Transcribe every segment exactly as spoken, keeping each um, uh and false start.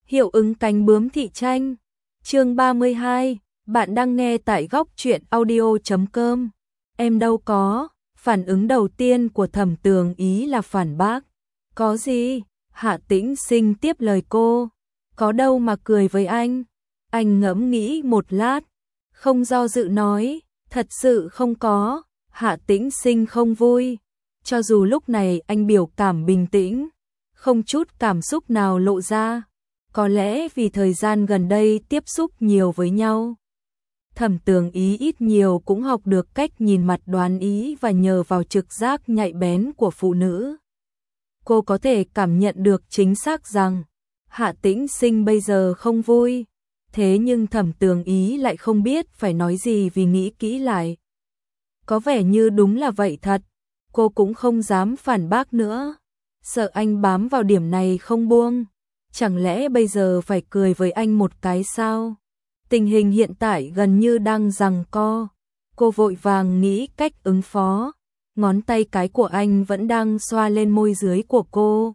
Hiệu ứng cánh bướm thị tranh. Chương ba mươi hai, bạn đang nghe tại góc truyện audio chấm com. Em đâu có, phản ứng đầu tiên của Thẩm Tường Ý là phản bác. Có gì? Hạ Tĩnh Sinh tiếp lời cô. Có đâu mà cười với anh. Anh ngẫm nghĩ một lát, không do dự nói, thật sự không có. Hạ Tĩnh Sinh không vui. Cho dù lúc này anh biểu cảm bình tĩnh, không chút cảm xúc nào lộ ra. Có lẽ vì thời gian gần đây tiếp xúc nhiều với nhau, Thẩm Tường Ý ít nhiều cũng học được cách nhìn mặt đoán ý và nhờ vào trực giác nhạy bén của phụ nữ. Cô có thể cảm nhận được chính xác rằng Hạ Tĩnh Sinh bây giờ không vui. Thế nhưng Thẩm Tường Ý lại không biết phải nói gì vì nghĩ kỹ lại. Có vẻ như đúng là vậy thật. Cô cũng không dám phản bác nữa. Sợ anh bám vào điểm này không buông. Chẳng lẽ bây giờ phải cười với anh một cái sao? Tình hình hiện tại gần như đang giằng co. Cô vội vàng nghĩ cách ứng phó. Ngón tay cái của anh vẫn đang xoa lên môi dưới của cô.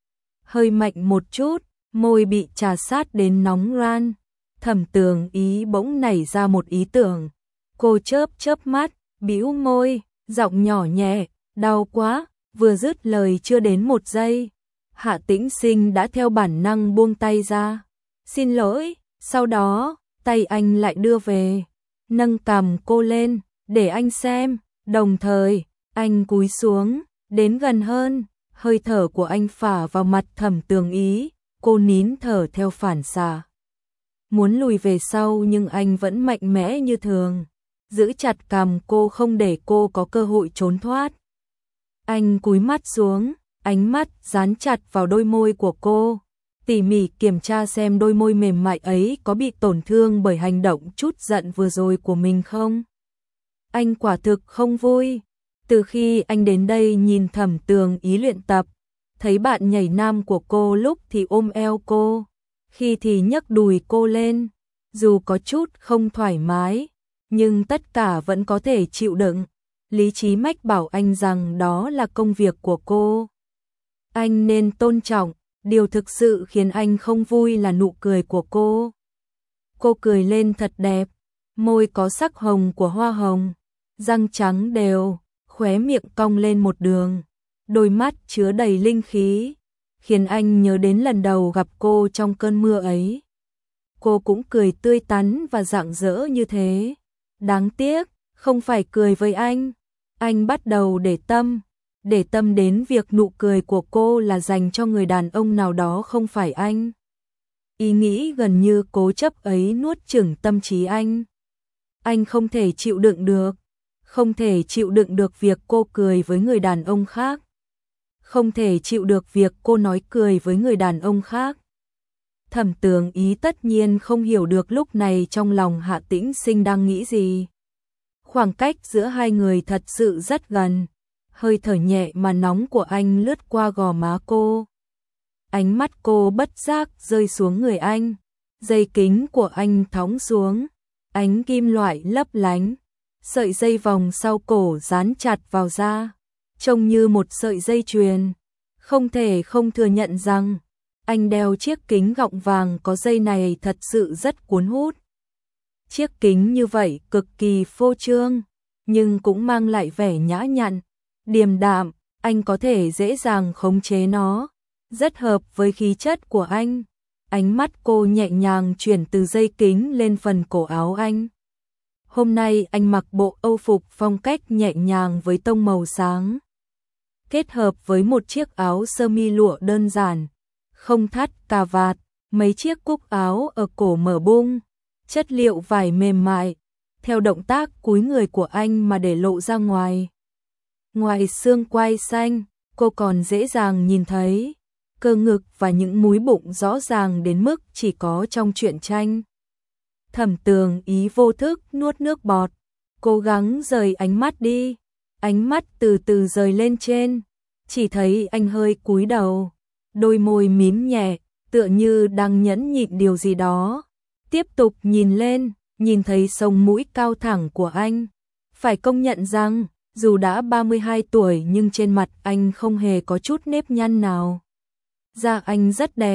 Hơi mạnh một chút, môi bị trà sát đến nóng ran. Thẩm Tường Ý bỗng nảy ra một ý tưởng. Cô chớp chớp mắt, bĩu môi, giọng nhỏ nhẹ, đau quá. Vừa dứt lời chưa đến một giây, Hạ Tĩnh Sinh đã theo bản năng buông tay ra. Xin lỗi, sau đó, tay anh lại đưa về, nâng cằm cô lên, để anh xem, đồng thời, anh cúi xuống, đến gần hơn, hơi thở của anh phả vào mặt Thẩm Tường Ý, cô nín thở theo phản xạ. Muốn lùi về sau nhưng anh vẫn mạnh mẽ như thường, giữ chặt cằm cô không để cô có cơ hội trốn thoát. Anh cúi mắt xuống, ánh mắt dán chặt vào đôi môi của cô, tỉ mỉ kiểm tra xem đôi môi mềm mại ấy có bị tổn thương bởi hành động chút giận vừa rồi của mình không. Anh quả thực không vui. Từ khi anh đến đây nhìn Thẩm Tường Ý luyện tập, thấy bạn nhảy nam của cô lúc thì ôm eo cô, khi thì nhấc đùi cô lên, dù có chút không thoải mái, nhưng tất cả vẫn có thể chịu đựng. Lý trí mách bảo anh rằng đó là công việc của cô. Anh nên tôn trọng, điều thực sự khiến anh không vui là nụ cười của cô. Cô cười lên thật đẹp, môi có sắc hồng của hoa hồng, răng trắng đều, khóe miệng cong lên một đường, đôi mắt chứa đầy linh khí, khiến anh nhớ đến lần đầu gặp cô trong cơn mưa ấy. Cô cũng cười tươi tắn và rạng rỡ như thế. Đáng tiếc, không phải cười với anh. Anh bắt đầu để tâm, để tâm đến việc nụ cười của cô là dành cho người đàn ông nào đó không phải anh. Ý nghĩ gần như cố chấp ấy nuốt chửng tâm trí anh. Anh không thể chịu đựng được, không thể chịu đựng được việc cô cười với người đàn ông khác. Không thể chịu được việc cô nói cười với người đàn ông khác. Thẩm Tường Ý tất nhiên không hiểu được lúc này trong lòng Hạ Tĩnh Sinh đang nghĩ gì. Khoảng cách giữa hai người thật sự rất gần, hơi thở nhẹ mà nóng của anh lướt qua gò má cô. Ánh mắt cô bất giác rơi xuống người anh, dây kính của anh thõng xuống, ánh kim loại lấp lánh, sợi dây vòng sau cổ dán chặt vào da, trông như một sợi dây chuyền. Không thể không thừa nhận rằng, anh đeo chiếc kính gọng vàng có dây này thật sự rất cuốn hút. Chiếc kính như vậy cực kỳ phô trương, nhưng cũng mang lại vẻ nhã nhặn, điềm đạm, anh có thể dễ dàng khống chế nó, rất hợp với khí chất của anh. Ánh mắt cô nhẹ nhàng chuyển từ dây kính lên phần cổ áo anh. Hôm nay anh mặc bộ âu phục phong cách nhẹ nhàng với tông màu sáng, kết hợp với một chiếc áo sơ mi lụa đơn giản, không thắt cà vạt, mấy chiếc cúc áo ở cổ mở bung. Chất liệu vải mềm mại, theo động tác cúi người của anh mà để lộ ra ngoài. Ngoài xương quai xanh, cô còn dễ dàng nhìn thấy cơ ngực và những múi bụng rõ ràng đến mức chỉ có trong truyện tranh. Thẩm Tường Ý vô thức nuốt nước bọt, cố gắng rời ánh mắt đi. Ánh mắt từ từ rời lên trên, chỉ thấy anh hơi cúi đầu, đôi môi mím nhẹ, tựa như đang nhẫn nhịn điều gì đó. Tiếp tục nhìn lên, nhìn thấy sống mũi cao thẳng của anh. Phải công nhận rằng, dù đã ba mươi hai tuổi nhưng trên mặt anh không hề có chút nếp nhăn nào. Da anh rất đẹp,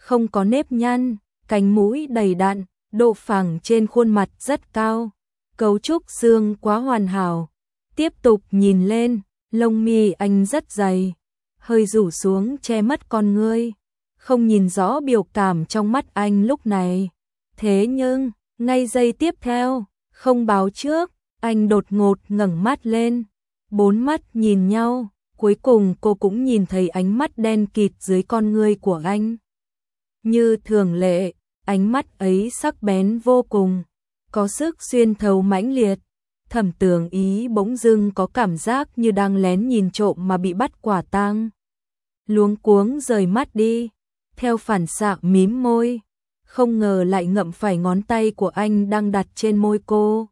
không có nếp nhăn, cánh mũi đầy đặn, độ phẳng trên khuôn mặt rất cao, cấu trúc xương quá hoàn hảo. Tiếp tục nhìn lên, lông mi anh rất dày, hơi rủ xuống che mất con ngươi, không nhìn rõ biểu cảm trong mắt anh lúc này. Thế nhưng, ngay giây tiếp theo, không báo trước, anh đột ngột ngẩng mắt lên, bốn mắt nhìn nhau, cuối cùng cô cũng nhìn thấy ánh mắt đen kịt dưới con ngươi của anh. Như thường lệ, ánh mắt ấy sắc bén vô cùng, có sức xuyên thấu mãnh liệt. Thẩm Tường Ý bỗng dưng có cảm giác như đang lén nhìn trộm mà bị bắt quả tang. Luống cuống rời mắt đi, theo phản xạ mím môi, không ngờ lại ngậm phải ngón tay của anh đang đặt trên môi cô.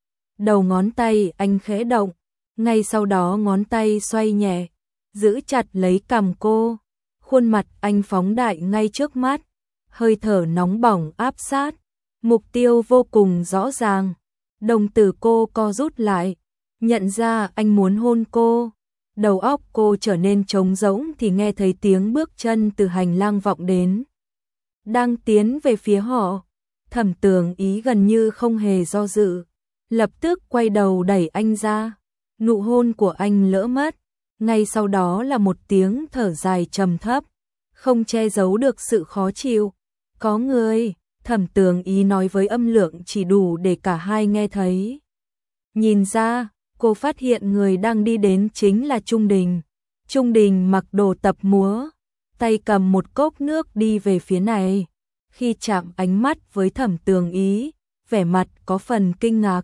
Đầu ngón tay anh khẽ động, ngay sau đó ngón tay xoay nhẹ, giữ chặt lấy cằm cô. Khuôn mặt anh phóng đại ngay trước mắt, hơi thở nóng bỏng áp sát, mục tiêu vô cùng rõ ràng. Đồng tử cô co rút lại, nhận ra anh muốn hôn cô. Đầu óc cô trở nên trống rỗng thì nghe thấy tiếng bước chân từ hành lang vọng đến. Đang tiến về phía họ, Thẩm Tường Ý gần như không hề do dự, lập tức quay đầu đẩy anh ra. Nụ hôn của anh lỡ mất, ngay sau đó là một tiếng thở dài trầm thấp, không che giấu được sự khó chịu. Có người, Thẩm Tường Ý nói với âm lượng chỉ đủ để cả hai nghe thấy. Nhìn ra, cô phát hiện người đang đi đến chính là Trung Đình. Trung Đình mặc đồ tập múa, tay cầm một cốc nước đi về phía này. Khi chạm ánh mắt với Thẩm Tường Ý, vẻ mặt có phần kinh ngạc.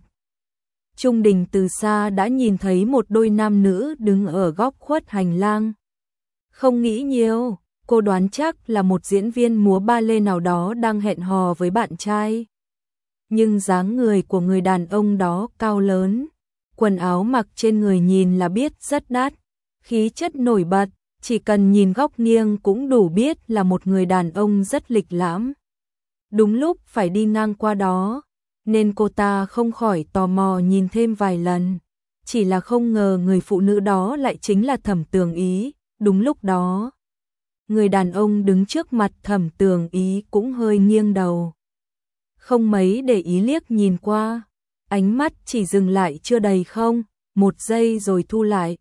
Trung Đình từ xa đã nhìn thấy một đôi nam nữ đứng ở góc khuất hành lang. Không nghĩ nhiều, cô đoán chắc là một diễn viên múa ba lê nào đó đang hẹn hò với bạn trai. Nhưng dáng người của người đàn ông đó cao lớn, quần áo mặc trên người nhìn là biết rất đắt, khí chất nổi bật, chỉ cần nhìn góc nghiêng cũng đủ biết là một người đàn ông rất lịch lãm. Đúng lúc phải đi ngang qua đó, nên cô ta không khỏi tò mò nhìn thêm vài lần. Chỉ là không ngờ người phụ nữ đó lại chính là Thẩm Tường Ý. Đúng lúc đó, người đàn ông đứng trước mặt Thẩm Tường Ý cũng hơi nghiêng đầu, không mấy để ý liếc nhìn qua, ánh mắt chỉ dừng lại chưa đầy không, một giây rồi thu lại.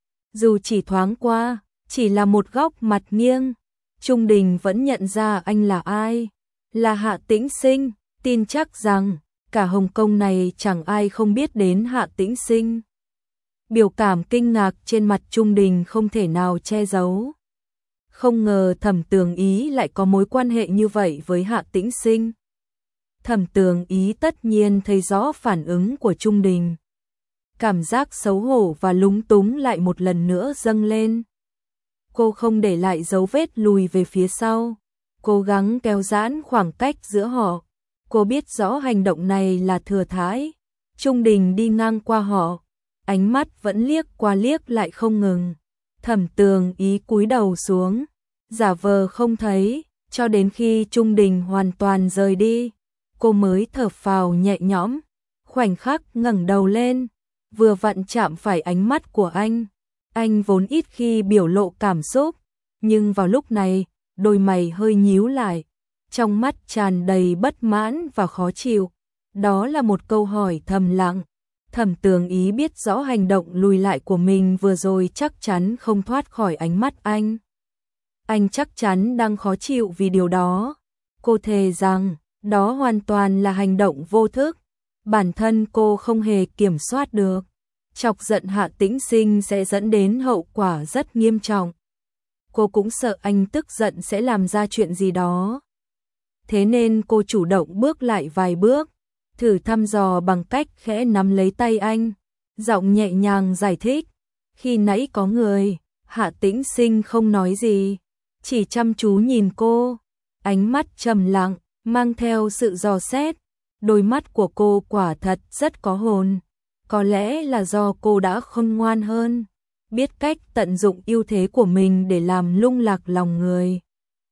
Dù chỉ thoáng qua, chỉ là một góc mặt nghiêng, Trung Đình vẫn nhận ra anh là ai, là Hạ Tĩnh Sinh, tin chắc rằng cả Hồng Kông này chẳng ai không biết đến Hạ Tĩnh Sinh. Biểu cảm kinh ngạc trên mặt Trung Đình không thể nào che giấu. Không ngờ Thẩm Tường Ý lại có mối quan hệ như vậy với Hạ Tĩnh Sinh. Thẩm Tường Ý tất nhiên thấy rõ phản ứng của Trung Đình. Cảm giác xấu hổ và lúng túng lại một lần nữa dâng lên. Cô không để lại dấu vết lùi về phía sau, cố gắng kéo giãn khoảng cách giữa họ. Cô biết rõ hành động này là thừa thãi. Trung Đình đi ngang qua họ, ánh mắt vẫn liếc qua liếc lại không ngừng. Thẩm Tường Ý cúi đầu xuống, giả vờ không thấy, cho đến khi Trung Đình hoàn toàn rời đi, cô mới thở phào nhẹ nhõm, khoảnh khắc ngẩng đầu lên, vừa vặn chạm phải ánh mắt của anh. Anh vốn ít khi biểu lộ cảm xúc, nhưng vào lúc này, đôi mày hơi nhíu lại, trong mắt tràn đầy bất mãn và khó chịu. Đó là một câu hỏi thầm lặng. Thẩm Tường Ý biết rõ hành động lùi lại của mình vừa rồi chắc chắn không thoát khỏi ánh mắt anh. Anh chắc chắn đang khó chịu vì điều đó. Cô thề rằng, đó hoàn toàn là hành động vô thức. Bản thân cô không hề kiểm soát được. Chọc giận Hạ Tĩnh Sinh sẽ dẫn đến hậu quả rất nghiêm trọng. Cô cũng sợ anh tức giận sẽ làm ra chuyện gì đó. Thế nên cô chủ động bước lại vài bước, thử thăm dò bằng cách khẽ nắm lấy tay anh, giọng nhẹ nhàng giải thích. Khi nãy có người, Hạ Tĩnh Sinh không nói gì, chỉ chăm chú nhìn cô, ánh mắt trầm lặng, mang theo sự dò xét. Đôi mắt của cô quả thật rất có hồn, có lẽ là do cô đã khôn ngoan hơn, biết cách tận dụng ưu thế của mình để làm lung lạc lòng người.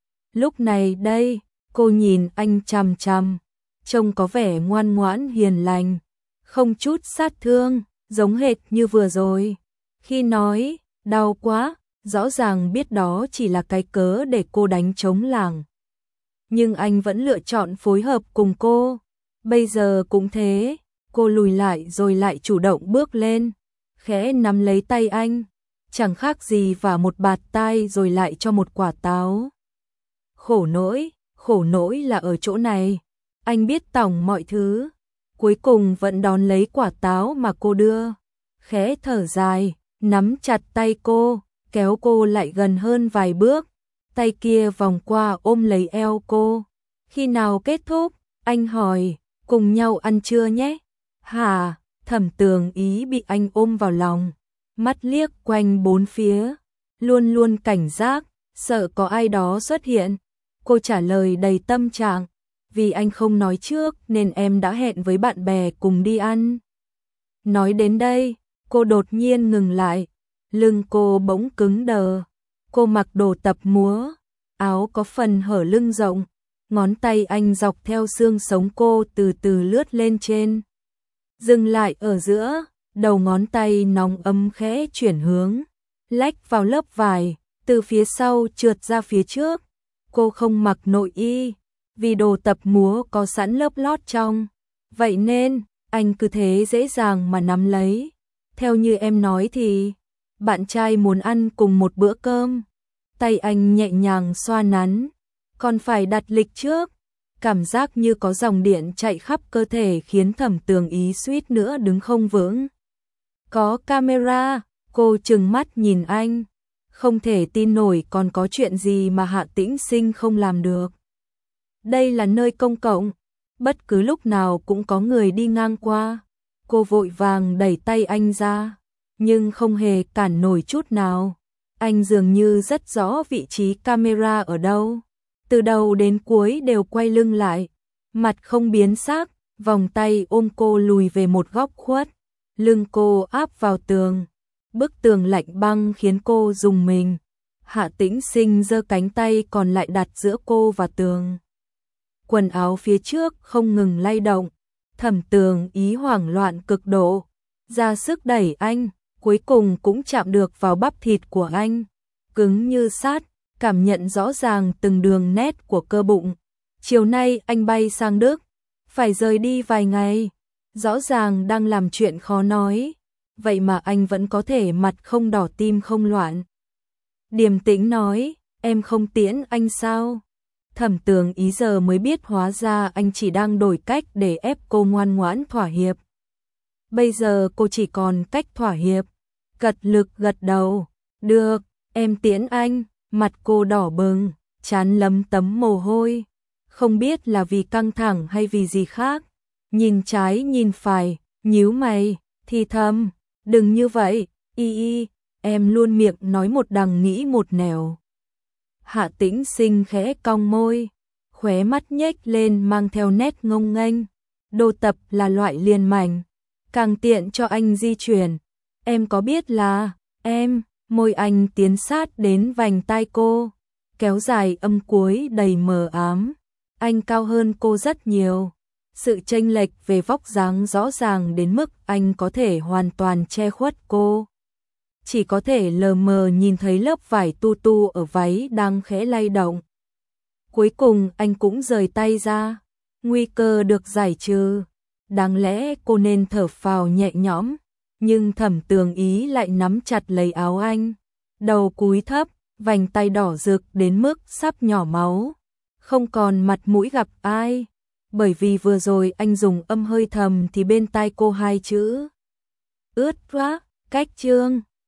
Lúc này đây, cô nhìn anh chằm chằm, trông có vẻ ngoan ngoãn hiền lành, không chút sát thương, giống hệt như vừa rồi. Khi nói, đau quá, rõ ràng biết đó chỉ là cái cớ để cô đánh trống lảng. nhưng anh vẫn lựa chọn phối hợp cùng cô. Bây giờ cũng thế, cô lùi lại rồi lại chủ động bước lên, khẽ nắm lấy tay anh, chẳng khác gì và một bạt tai rồi lại cho một quả táo. Khổ nỗi, khổ nỗi là ở chỗ này, anh biết tổng mọi thứ, cuối cùng vẫn đón lấy quả táo mà cô đưa, khẽ thở dài, nắm chặt tay cô, kéo cô lại gần hơn vài bước, tay kia vòng qua ôm lấy eo cô. Khi nào kết thúc? Anh hỏi, cùng nhau ăn trưa nhé. Hả? Thẩm Tường Ý bị anh ôm vào lòng, mắt liếc quanh bốn phía, luôn luôn cảnh giác, sợ có ai đó xuất hiện. Cô trả lời đầy tâm trạng, vì anh không nói trước nên em đã hẹn với bạn bè cùng đi ăn. Nói đến đây, cô đột nhiên ngừng lại, lưng cô bỗng cứng đờ. Cô mặc đồ tập múa, áo có phần hở lưng rộng, ngón tay anh dọc theo xương sống cô từ từ lướt lên trên. Dừng lại ở giữa, đầu ngón tay nóng ấm khẽ chuyển hướng, lách vào lớp vải, từ phía sau trượt ra phía trước. Cô không mặc nội y, vì đồ tập múa có sẵn lớp lót trong. Vậy nên, anh cứ thế dễ dàng mà nắm lấy. Theo như em nói thì, bạn trai muốn ăn cùng một bữa cơm. Tay anh nhẹ nhàng xoa nắn, còn phải đặt lịch trước. Cảm giác như có dòng điện chạy khắp cơ thể khiến Thẩm Tường Ý suýt nữa đứng không vững. Có camera, cô trừng mắt nhìn anh. Không thể tin nổi còn có chuyện gì mà Hạ Tĩnh Sinh không làm được. Đây là nơi công cộng, bất cứ lúc nào cũng có người đi ngang qua. Cô vội vàng đẩy tay anh ra, nhưng không hề cản nổi chút nào. Anh dường như rất rõ vị trí camera ở đâu. Từ đầu đến cuối đều quay lưng lại, mặt không biến sắc, vòng tay ôm cô lùi về một góc khuất, lưng cô áp vào tường. Bức tường lạnh băng khiến cô rùng mình. Hạ Tĩnh Sinh giơ cánh tay còn lại đặt giữa cô và tường. Quần áo phía trước không ngừng lay động. Thẩm Tường Ý hoảng loạn cực độ, ra sức đẩy anh, cuối cùng cũng chạm được vào bắp thịt của anh, cứng như sắt, cảm nhận rõ ràng từng đường nét của cơ bụng. Chiều nay anh bay sang Đức, phải rời đi vài ngày, rõ ràng đang làm chuyện khó nói, vậy mà anh vẫn có thể mặt không đỏ tim không loạn. Điềm tĩnh nói, em không tiễn anh sao? Thẩm Tường Ý giờ mới biết hóa ra anh chỉ đang đổi cách để ép cô ngoan ngoãn thỏa hiệp. Bây giờ cô chỉ còn cách thỏa hiệp, cật lực gật đầu, được, em tiễn anh. Mặt cô đỏ bừng, trán lấm tấm mồ hôi, không biết là vì căng thẳng hay vì gì khác. Nhìn trái nhìn phải, nhíu mày, thì thầm, đừng như vậy, y y, em luôn miệng nói một đằng nghĩ một nẻo. Hạ Tĩnh Sinh khẽ cong môi, khóe mắt nhếch lên mang theo nét ngông nghênh. Đồ tập là loại liền mảnh, càng tiện cho anh di chuyển. Em có biết là, em, môi anh tiến sát đến vành tai cô, kéo dài âm cuối đầy mờ ám. Anh cao hơn cô rất nhiều. Sự chênh lệch về vóc dáng rõ ràng đến mức anh có thể hoàn toàn che khuất cô. Chỉ có thể lờ mờ nhìn thấy lớp vải tu tu ở váy đang khẽ lay động. Cuối cùng anh cũng rời tay ra. Nguy cơ được giải trừ. Đáng lẽ cô nên thở phào nhẹ nhõm, nhưng Thẩm Tường Ý lại nắm chặt lấy áo anh. Đầu cúi thấp, vành tay đỏ rực đến mức sắp nhỏ máu. Không còn mặt mũi gặp ai. Bởi vì vừa rồi anh dùng âm hơi thầm thì bên tai cô hai chữ ướt quá, cách chương.